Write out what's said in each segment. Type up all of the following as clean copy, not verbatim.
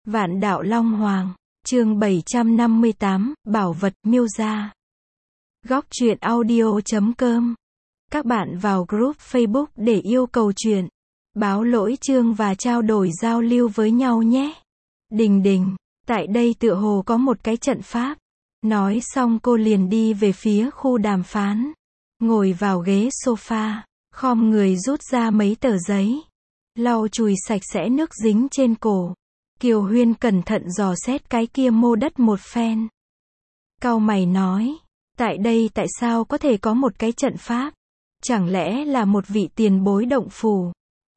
Vạn đạo Long Hoàng, chương 758, Bảo vật miêu gia. Góc truyện audio.com. Các bạn vào group Facebook để yêu cầu truyện, báo lỗi chương và trao đổi giao lưu với nhau nhé. Đình đình, tại đây tựa hồ có một cái trận pháp. Nói xong cô liền đi về phía khu đàm phán. Ngồi vào ghế sofa, khom người rút ra mấy tờ giấy. Lau chùi sạch sẽ nước dính trên cổ. Kiều Huyên cẩn thận dò xét cái kia mô đất một phen. Cau mày nói, tại đây tại sao có thể có một cái trận pháp? Chẳng lẽ là một vị tiền bối động phủ?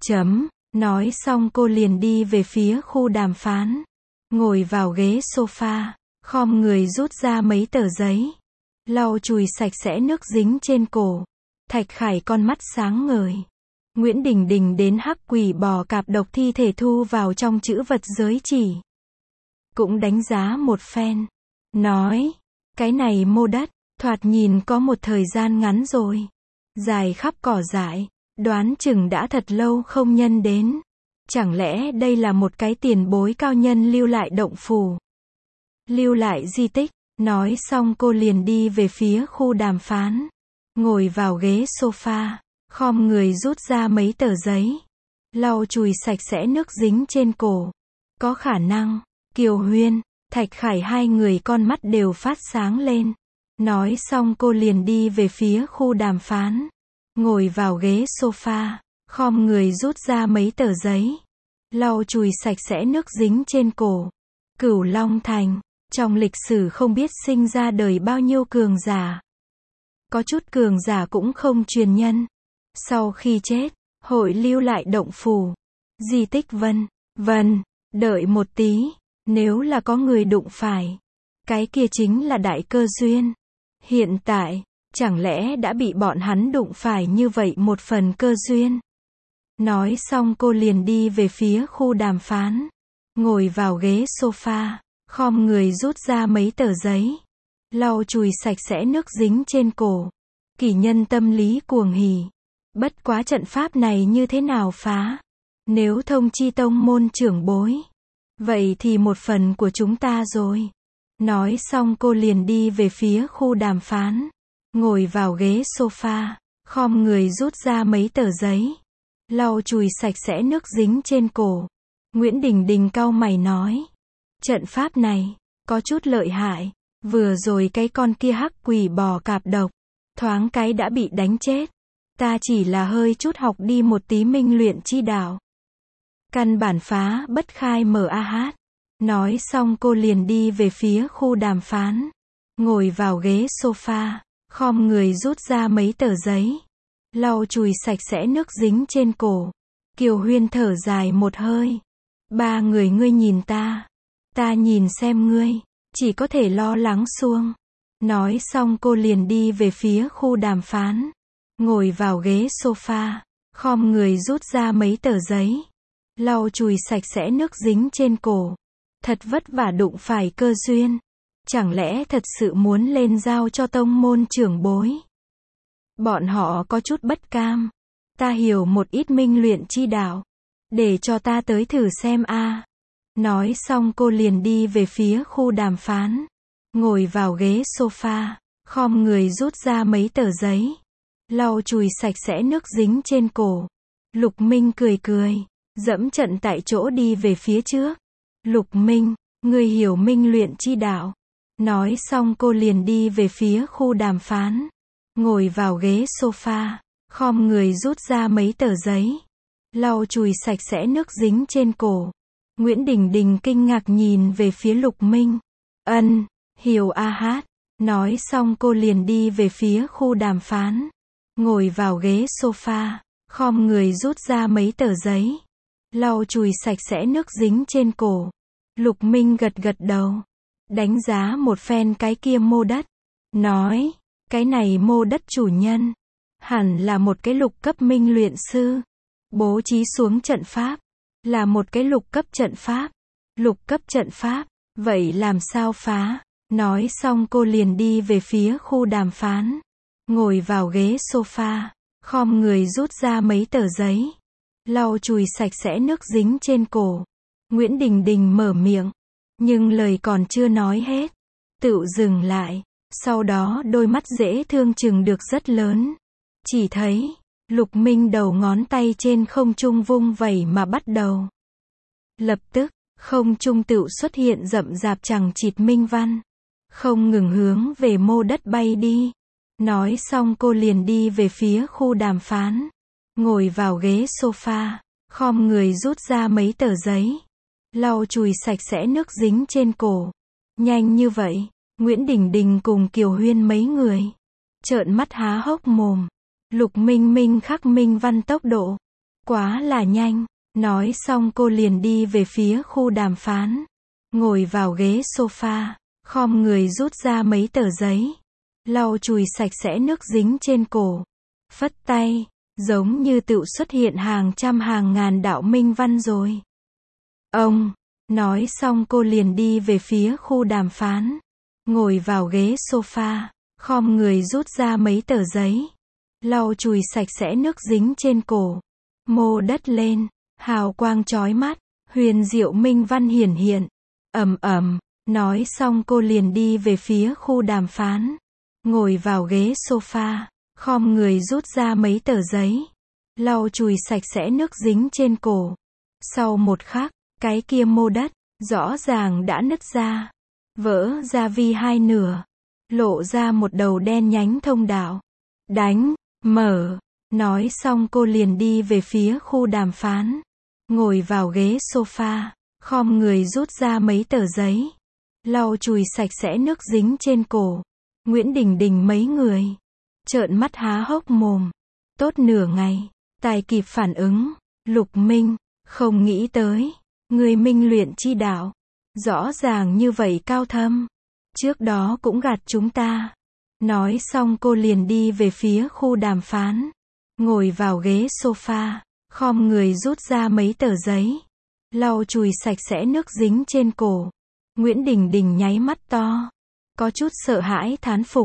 Nói xong cô liền đi về phía khu đàm phán. Ngồi vào ghế sofa, khom người rút ra mấy tờ giấy. Lau chùi sạch sẽ nước dính trên cổ. Thạch Khải con mắt sáng ngời. Nguyễn Đình Đình đến hắc quỷ bò cạp độc thi thể thu vào trong chữ vật giới chỉ. Cũng đánh giá một phen. Nói, cái này mô đất, thoạt nhìn có một thời gian ngắn rồi. Dài khắp cỏ dại, đoán chừng đã thật lâu không nhân đến. Chẳng lẽ đây là một cái tiền bối cao nhân lưu lại động phủ? Lưu lại di tích, nói xong cô liền đi về phía khu đàm phán. Ngồi vào ghế sofa. Khom người rút ra mấy tờ giấy. Lau chùi sạch sẽ nước dính trên cổ. Có khả năng, Kiều Huyên, Thạch Khải hai người con mắt đều phát sáng lên. Nói xong cô liền đi về phía khu đàm phán. Ngồi vào ghế sofa. Khom người rút ra mấy tờ giấy. Lau chùi sạch sẽ nước dính trên cổ. Cửu Long Thành, trong lịch sử không biết sinh ra đời bao nhiêu cường giả. Có chút cường giả cũng không truyền nhân. Sau khi chết, hội lưu lại động phủ, di tích vân, đợi một tí, nếu là có người đụng phải, cái kia chính là đại cơ duyên. Hiện tại, chẳng lẽ đã bị bọn hắn đụng phải như vậy một phần cơ duyên? Nói xong cô liền đi về phía khu đàm phán, ngồi vào ghế sofa, khom người rút ra mấy tờ giấy, lau chùi sạch sẽ nước dính trên cổ. Kỷ nhân tâm lý cuồng hỉ. Bất quá trận pháp này như thế nào phá? Nếu thông chi tông môn trưởng bối, vậy thì một phần của chúng ta rồi. Nói xong cô liền đi về phía khu đàm phán. Ngồi vào ghế sofa, khom người rút ra mấy tờ giấy. Lau chùi sạch sẽ nước dính trên cổ. Nguyễn Đình Đình cau mày nói. Trận pháp này, có chút lợi hại. Vừa rồi cái con kia hắc quỷ bò cạp độc, thoáng cái đã bị đánh chết. Ta chỉ là hơi chút học đi một tí minh luyện chi đạo. Căn bản phá bất khai MAH. Nói xong cô liền đi về phía khu đàm phán. Ngồi vào ghế sofa, khom người rút ra mấy tờ giấy. Lau chùi sạch sẽ nước dính trên cổ. Kiều Huyên thở dài một hơi. Ba người ngươi nhìn ta. Ta nhìn xem ngươi. Chỉ có thể lo lắng xuông. Nói xong cô liền đi về phía khu đàm phán. Ngồi vào ghế sofa, khom người rút ra mấy tờ giấy. Lau chùi sạch sẽ nước dính trên cổ. Thật vất vả đụng phải cơ duyên. Chẳng lẽ thật sự muốn lên giao cho tông môn trưởng bối? Bọn họ có chút bất cam. Ta hiểu một ít minh luyện chi đạo. Để cho ta tới thử xem a. Nói xong cô liền đi về phía khu đàm phán. Ngồi vào ghế sofa, khom người rút ra mấy tờ giấy. Lau chùi sạch sẽ nước dính trên cổ. Lục Minh cười cười, dẫm trận tại chỗ đi về phía trước. Lục Minh, ngươi hiểu minh luyện chi đạo. Nói xong cô liền đi về phía khu đàm phán. Ngồi vào ghế sofa, khom người rút ra mấy tờ giấy. Lau chùi sạch sẽ nước dính trên cổ. Nguyễn Đình Đình kinh ngạc nhìn về phía Lục Minh. Hiểu AH. Nói xong cô liền đi về phía khu đàm phán. Ngồi vào ghế sofa, khom người rút ra mấy tờ giấy. Lau chùi sạch sẽ nước dính trên cổ. Lục Minh gật gật đầu. Đánh giá một phen cái kia mô đất. Nói, cái này mô đất chủ nhân. Hẳn là một cái lục cấp minh luyện sư. Bố trí xuống trận pháp. Là một cái lục cấp trận pháp. Lục cấp trận pháp. Vậy làm sao phá? Nói xong cô liền đi về phía khu đàm phán. Ngồi vào ghế sofa, khom người rút ra mấy tờ giấy. Lau chùi sạch sẽ nước dính trên cổ. Nguyễn Đình Đình mở miệng. Nhưng lời còn chưa nói hết. Tựu dừng lại. Sau đó đôi mắt dễ thương chừng được rất lớn. Chỉ thấy, Lục Minh đầu ngón tay trên không trung vung vẩy mà bắt đầu. Lập tức, không trung tựu xuất hiện rậm rạp chằng chịt minh văn. Không ngừng hướng về mô đất bay đi. Nói xong cô liền đi về phía khu đàm phán. Ngồi vào ghế sofa, khom người rút ra mấy tờ giấy. Lau chùi sạch sẽ nước dính trên cổ. Nhanh như vậy, Nguyễn Đình Đình cùng Kiều Huyên mấy người. Trợn mắt há hốc mồm. Lục Minh Minh khắc minh văn tốc độ. Quá là nhanh. Nói xong cô liền đi về phía khu đàm phán. Ngồi vào ghế sofa, khom người rút ra mấy tờ giấy. Lau chùi sạch sẽ nước dính trên cổ. Phất tay, giống như tựu xuất hiện hàng trăm hàng ngàn đạo minh văn rồi. Ông, nói xong cô liền đi về phía khu đàm phán. Ngồi vào ghế sofa, khom người rút ra mấy tờ giấy. Lau chùi sạch sẽ nước dính trên cổ. Mô đất lên, hào quang chói mắt, huyền diệu minh văn hiển hiện. Ầm ầm, nói xong cô liền đi về phía khu đàm phán. Ngồi vào ghế sofa, khom người rút ra mấy tờ giấy. Lau chùi sạch sẽ nước dính trên cổ. Sau một khắc, cái kia mô đất, rõ ràng đã nứt ra. Vỡ ra vi hai nửa. Lộ ra một đầu đen nhánh thông đạo. Đánh, mở. Nói xong cô liền đi về phía khu đàm phán. Ngồi vào ghế sofa, khom người rút ra mấy tờ giấy. Lau chùi sạch sẽ nước dính trên cổ. Nguyễn Đình Đình mấy người. Trợn mắt há hốc mồm. Tốt nửa ngày, tài kịp phản ứng. Lục Minh, không nghĩ tới. Người minh luyện chi đạo. Rõ ràng như vậy cao thâm. Trước đó cũng gạt chúng ta. Nói xong cô liền đi về phía khu đàm phán. Ngồi vào ghế sofa, khom người rút ra mấy tờ giấy. Lau chùi sạch sẽ nước dính trên cổ. Nguyễn Đình Đình nháy mắt to. Có chút sợ hãi thán phục.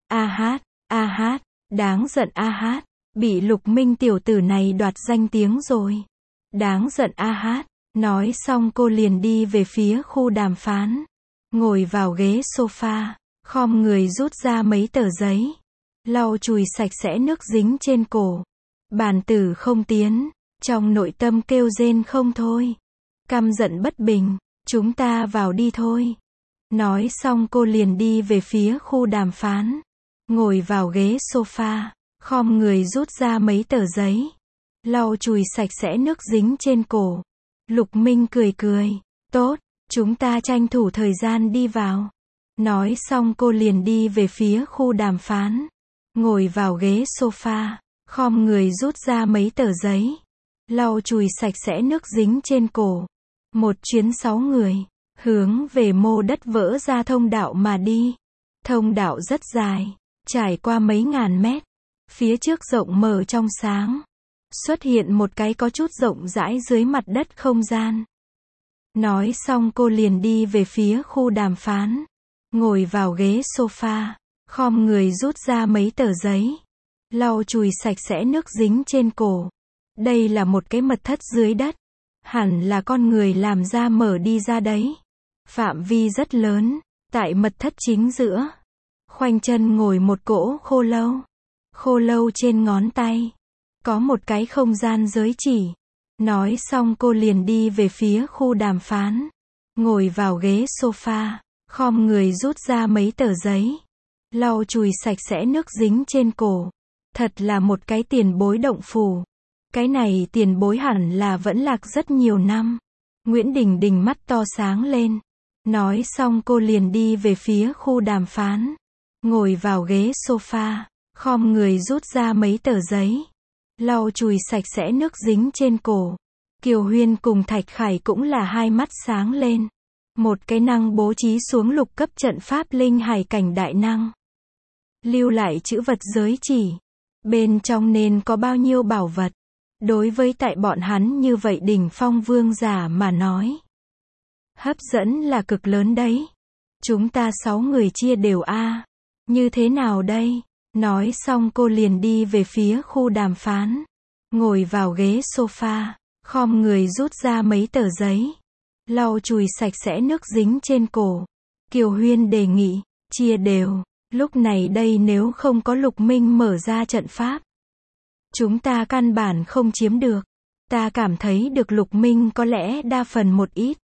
A hát, đáng giận A hát. Bị Lục Minh tiểu tử này đoạt danh tiếng rồi. Đáng giận A hát. Nói xong cô liền đi về phía khu đàm phán. Ngồi vào ghế sofa, khom người rút ra mấy tờ giấy. Lau chùi sạch sẽ nước dính trên cổ. Bàn tử không tiến. Trong nội tâm kêu rên không thôi. Căm giận bất bình. Chúng ta vào đi thôi. Nói xong cô liền đi về phía khu đàm phán. Ngồi vào ghế sofa, khom người rút ra mấy tờ giấy. Lau chùi sạch sẽ nước dính trên cổ. Lục Minh cười cười. Tốt, chúng ta tranh thủ thời gian đi vào. Nói xong cô liền đi về phía khu đàm phán. Ngồi vào ghế sofa, khom người rút ra mấy tờ giấy. Lau chùi sạch sẽ nước dính trên cổ. Một chuyến 6 người, hướng về mô đất vỡ ra thông đạo mà đi. Thông đạo rất dài, trải qua mấy ngàn mét. Phía trước rộng mở trong sáng. Xuất hiện một cái có chút rộng rãi dưới mặt đất không gian. Nói xong cô liền đi về phía khu đàm phán. Ngồi vào ghế sofa, khom người rút ra mấy tờ giấy. Lau chùi sạch sẽ nước dính trên cổ. Đây là một cái mật thất dưới đất. Hẳn là con người làm ra mở đi ra đấy. Phạm vi rất lớn. Tại mật thất chính giữa, khoanh chân ngồi một cỗ khô lâu. Khô lâu trên ngón tay có một cái không gian giới chỉ. Nói xong cô liền đi về phía khu đàm phán. Ngồi vào ghế sofa, khom người rút ra mấy tờ giấy. Lau chùi sạch sẽ nước dính trên cổ. Thật là một cái tiền bối động phủ. Cái này tiền bối hẳn là vẫn lạc rất nhiều năm. Nguyễn Đình Đình mắt to sáng lên. Nói xong cô liền đi về phía khu đàm phán. Ngồi vào ghế sofa, khom người rút ra mấy tờ giấy. Lau chùi sạch sẽ nước dính trên cổ. Kiều Huyên cùng Thạch Khải cũng là hai mắt sáng lên. Một cái năng bố trí xuống lục cấp trận pháp linh hải cảnh đại năng. Lưu lại chữ vật giới chỉ. Bên trong nên có bao nhiêu bảo vật. Đối với tại bọn hắn như vậy đỉnh phong vương giả mà nói. Hấp dẫn là cực lớn đấy. Chúng ta 6 người chia đều A. Như thế nào đây? Nói xong cô liền đi về phía khu đàm phán. Ngồi vào ghế sofa, khom người rút ra mấy tờ giấy. lau chùi sạch sẽ nước dính trên cổ. Kiều Huyên đề nghị, chia đều. Lúc này đây nếu không có Lục Minh mở ra trận pháp, chúng ta căn bản không chiếm được. Ta cảm thấy được Lục Minh có lẽ đa phần một ít.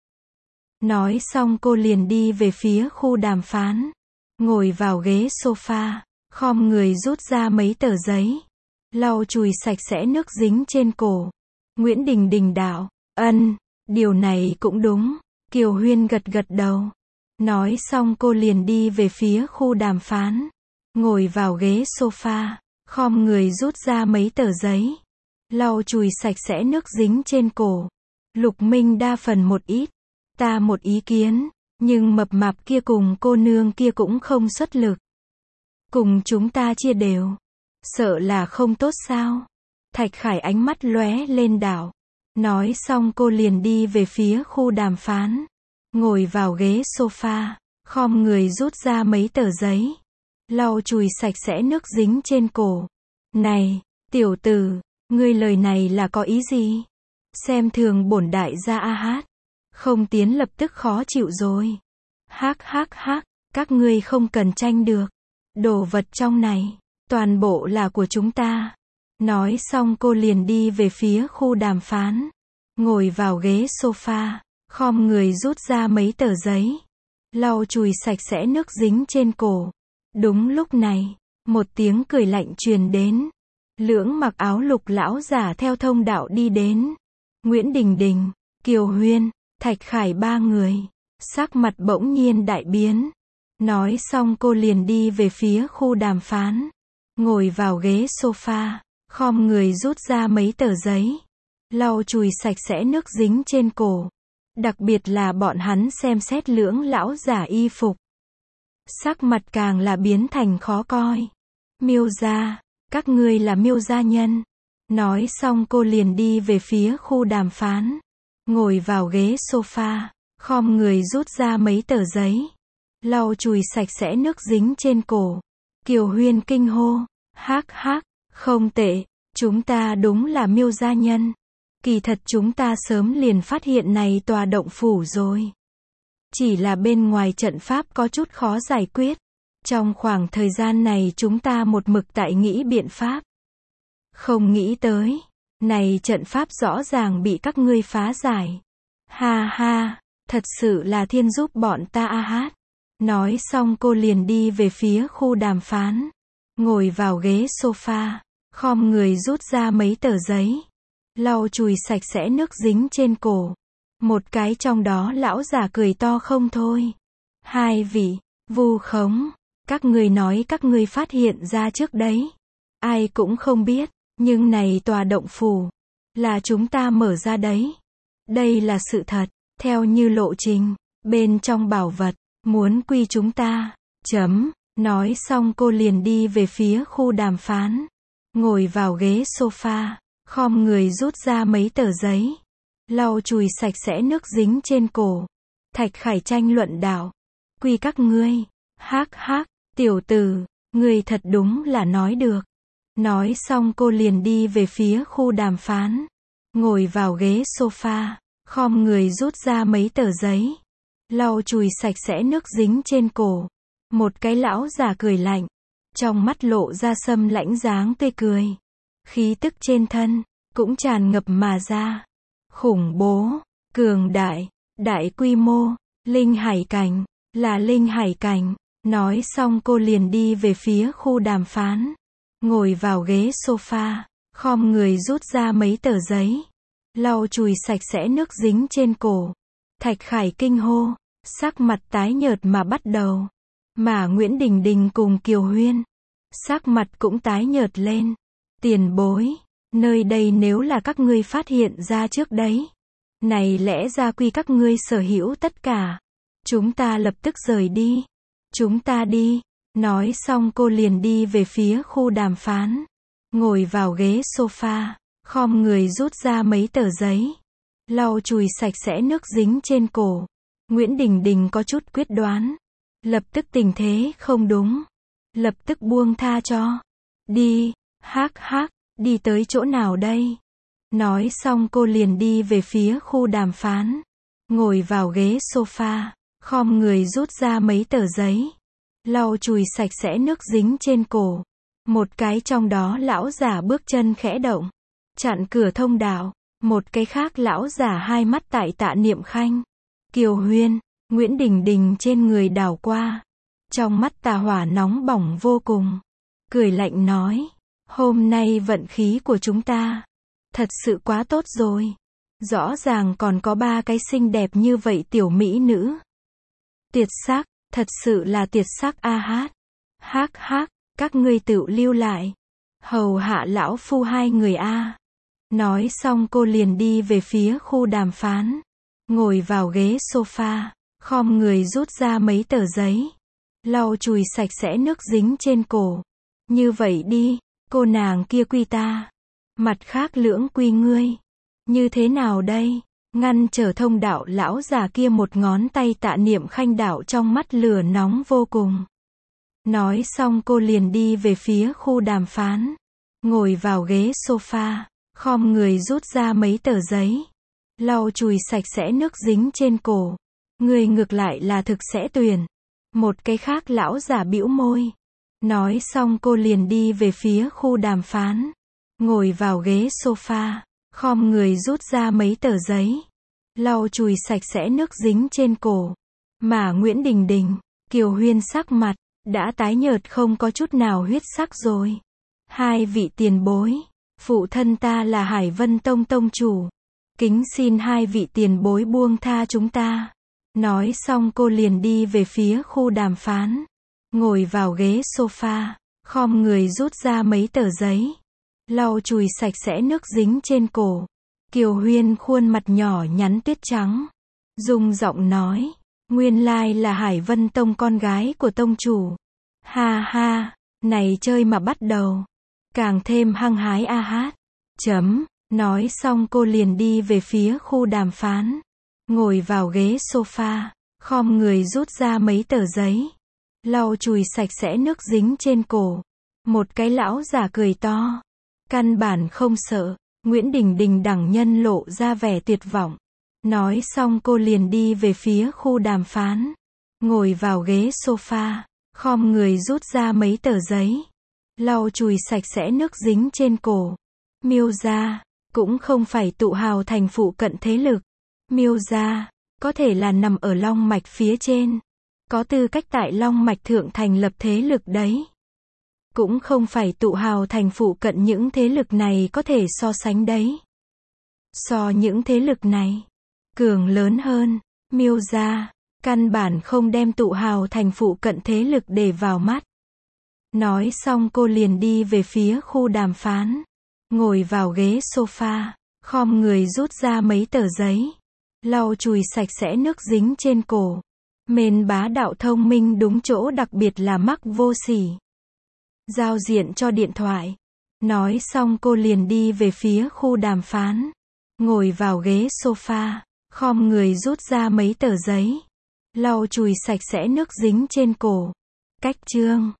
Nói xong cô liền đi về phía khu đàm phán. Ngồi vào ghế sofa, khom người rút ra mấy tờ giấy. Lau chùi sạch sẽ nước dính trên cổ. Nguyễn Đình Đình đạo, điều này cũng đúng. Kiều Huyên gật gật đầu. Nói xong cô liền đi về phía khu đàm phán. Ngồi vào ghế sofa, khom người rút ra mấy tờ giấy. Lau chùi sạch sẽ nước dính trên cổ. Lục Minh đa phần một ít. Ta một ý kiến, nhưng mập mạp kia cùng cô nương kia cũng không xuất lực. Cùng chúng ta chia đều. Sợ là không tốt sao? Thạch Khải ánh mắt lóe lên đảo. Nói xong cô liền đi về phía khu đàm phán. Ngồi vào ghế sofa, khom người rút ra mấy tờ giấy. Lau chùi sạch sẽ nước dính trên cổ. Này, tiểu tử, ngươi lời này là có ý gì? Xem thường bổn đại gia a hát. Không tiến lập tức khó chịu rồi. Hắc, các ngươi không cần tranh được. Đồ vật trong này, toàn bộ là của chúng ta. Nói xong cô liền đi về phía khu đàm phán. Ngồi vào ghế sofa, khom người rút ra mấy tờ giấy. Lau chùi sạch sẽ nước dính trên cổ. Đúng lúc này, một tiếng cười lạnh truyền đến. Lưỡng mặc áo lục lão giả theo thông đạo đi đến. Nguyễn Đình Đình, Kiều Huyên, Thạch Khải ba người. Sắc mặt bỗng nhiên đại biến. Nói xong cô liền đi về phía khu đàm phán. Ngồi vào ghế sofa, khom người rút ra mấy tờ giấy. Lau chùi sạch sẽ nước dính trên cổ. Đặc biệt là bọn hắn xem xét lưỡng lão giả y phục. Sắc mặt càng là biến thành khó coi. Miêu gia, các ngươi là Miêu gia nhân. Nói xong cô liền đi về phía khu đàm phán. Ngồi vào ghế sofa, khom người rút ra mấy tờ giấy. Lau chùi sạch sẽ nước dính trên cổ. Kiều Huyên kinh hô, hắc, không tệ, chúng ta đúng là Miêu gia nhân. Kỳ thật chúng ta sớm liền phát hiện này tòa động phủ rồi. Chỉ là bên ngoài trận pháp có chút khó giải quyết. Trong khoảng thời gian này chúng ta một mực tại nghĩ biện pháp. Không nghĩ tới, này trận pháp rõ ràng bị các ngươi phá giải. Ha, thật sự là thiên giúp bọn ta a hát. Nói xong cô liền đi về phía khu đàm phán. Ngồi vào ghế sofa, khom người rút ra mấy tờ giấy. Lau chùi sạch sẽ nước dính trên cổ. Một cái trong đó lão già cười to không thôi. Hai vị, vu khống, các ngươi nói các ngươi phát hiện ra trước đấy. Ai cũng không biết, nhưng này tòa động phủ, là chúng ta mở ra đấy. Đây là sự thật, theo như lộ trình, bên trong bảo vật, muốn quy chúng ta. Nói xong cô liền đi về phía khu đàm phán. Ngồi vào ghế sofa, khom người rút ra mấy tờ giấy. Lau chùi sạch sẽ nước dính trên cổ. Thạch Khải tranh luận đạo. Quy các ngươi. Hắc, tiểu tử, ngươi thật đúng là nói được. Nói xong cô liền đi về phía khu đàm phán. Ngồi vào ghế sofa, khom người rút ra mấy tờ giấy. Lau chùi sạch sẽ nước dính trên cổ. Một cái lão già cười lạnh. Trong mắt lộ ra sâm lãnh dáng tươi cười. Khí tức trên thân, cũng tràn ngập mà ra. Khủng bố, cường đại, đại quy mô, linh hải cảnh, là linh hải cảnh. Nói xong cô liền đi về phía khu đàm phán. Ngồi vào ghế sofa, khom người rút ra mấy tờ giấy. Lau chùi sạch sẽ nước dính trên cổ. Thạch Khải kinh hô, sắc mặt tái nhợt mà bắt đầu. Mà Nguyễn Đình Đình cùng Kiều Huyên, sắc mặt cũng tái nhợt lên. Tiền bối, nơi đây nếu là các ngươi phát hiện ra trước đấy, này lẽ ra quy các ngươi sở hữu tất cả. Chúng ta lập tức rời đi. Chúng ta đi. Nói xong cô liền đi về phía khu đàm phán. Ngồi vào ghế sofa, khom người rút ra mấy tờ giấy. Lau chùi sạch sẽ nước dính trên cổ. Nguyễn Đình Đình có chút quyết đoán. Lập tức tình thế không đúng. Lập tức buông tha cho. Đi. Hắc, đi tới chỗ nào đây? Nói xong cô liền đi về phía khu đàm phán. ngồi vào ghế sofa, khom người rút ra mấy tờ giấy, lau chùi sạch sẽ nước dính trên cổ. Một cái trong đó lão giả bước chân khẽ động, chặn cửa thông đạo. Một cái khác lão giả hai mắt tại Tạ Niệm Khanh, Kiều Huyên, Nguyễn Đình Đình trên người đảo qua. Trong mắt tà hỏa nóng bỏng vô cùng. Cười lạnh nói, hôm nay vận khí của chúng ta thật sự quá tốt rồi. Rõ ràng còn có ba cái xinh đẹp như vậy tiểu mỹ nữ. Tuyệt sắc, thật sự là tuyệt sắc a hát. Hắc hắc, các ngươi tự lưu lại. Hầu hạ lão phu hai người a. Nói xong cô liền đi về phía khu đàm phán. Ngồi vào ghế sofa, khom người rút ra mấy tờ giấy, lau chùi sạch sẽ nước dính trên cổ. Như vậy đi, cô nàng kia quy ta, mặt khác lưỡng quy ngươi. Như thế nào đây? Ngăn trở thông đạo lão già kia một ngón tay Tạ Niệm Khanh đạo trong mắt lửa nóng vô cùng. Nói xong cô liền đi về phía khu đàm phán. Ngồi vào ghế sofa, khom người rút ra mấy tờ giấy, lau chùi sạch sẽ nước dính trên cổ. Người ngược lại là thực sẽ tuyển. Một cái khác lão giả bĩu môi. Nói xong cô liền đi về phía khu đàm phán. Ngồi vào ghế sofa, khom người rút ra mấy tờ giấy, lau chùi sạch sẽ nước dính trên cổ. Mà Nguyễn Đình Đình, Kiều Huyên sắc mặt đã tái nhợt không có chút nào huyết sắc rồi. Hai vị tiền bối, phụ thân ta là Hải Vân Tông tông chủ, kính xin hai vị tiền bối buông tha chúng ta. Nói xong cô liền đi về phía khu đàm phán. Ngồi vào ghế sofa, khom người rút ra mấy tờ giấy, lau chùi sạch sẽ nước dính trên cổ. Kiều Huyên khuôn mặt nhỏ nhắn tuyết trắng, dùng giọng nói, nguyên lai là Hải Vân Tông con gái của tông chủ. Ha ha, này chơi mà bắt đầu, càng thêm hăng hái a hát. Nói xong cô liền đi về phía khu đàm phán. Ngồi vào ghế sofa, khom người rút ra mấy tờ giấy, lau chùi sạch sẽ nước dính trên cổ. Một cái lão già cười to, căn bản không sợ. Nguyễn Đình Đình đẳng nhân lộ ra vẻ tuyệt vọng. Nói xong cô liền đi về phía khu đàm phán. Ngồi vào ghế sofa, khom người rút ra mấy tờ giấy, lau chùi sạch sẽ nước dính trên cổ. Miêu gia cũng không phải tụ hào thành phụ cận thế lực. Miêu gia có thể là nằm ở Long Mạch phía trên, có tư cách tại Long Mạch thượng thành lập thế lực đấy. Cũng không phải tụ hào thành phụ cận những thế lực này có thể so sánh đấy. So những thế lực này cường lớn hơn, Miêu gia căn bản không đem tụ hào thành phụ cận thế lực để vào mắt. Nói xong cô liền đi về phía khu đàm phán. Ngồi vào ghế sofa, khom người rút ra mấy tờ giấy, lau chùi sạch sẽ nước dính trên cổ. Mên bá đạo thông minh đúng chỗ, đặc biệt là mắc vô sỉ. Giao diện cho điện thoại. Nói xong cô liền đi về phía khu đàm phán. Ngồi vào ghế sofa, khom người rút ra mấy tờ giấy, lau chùi sạch sẽ nước dính trên cổ. Cách chương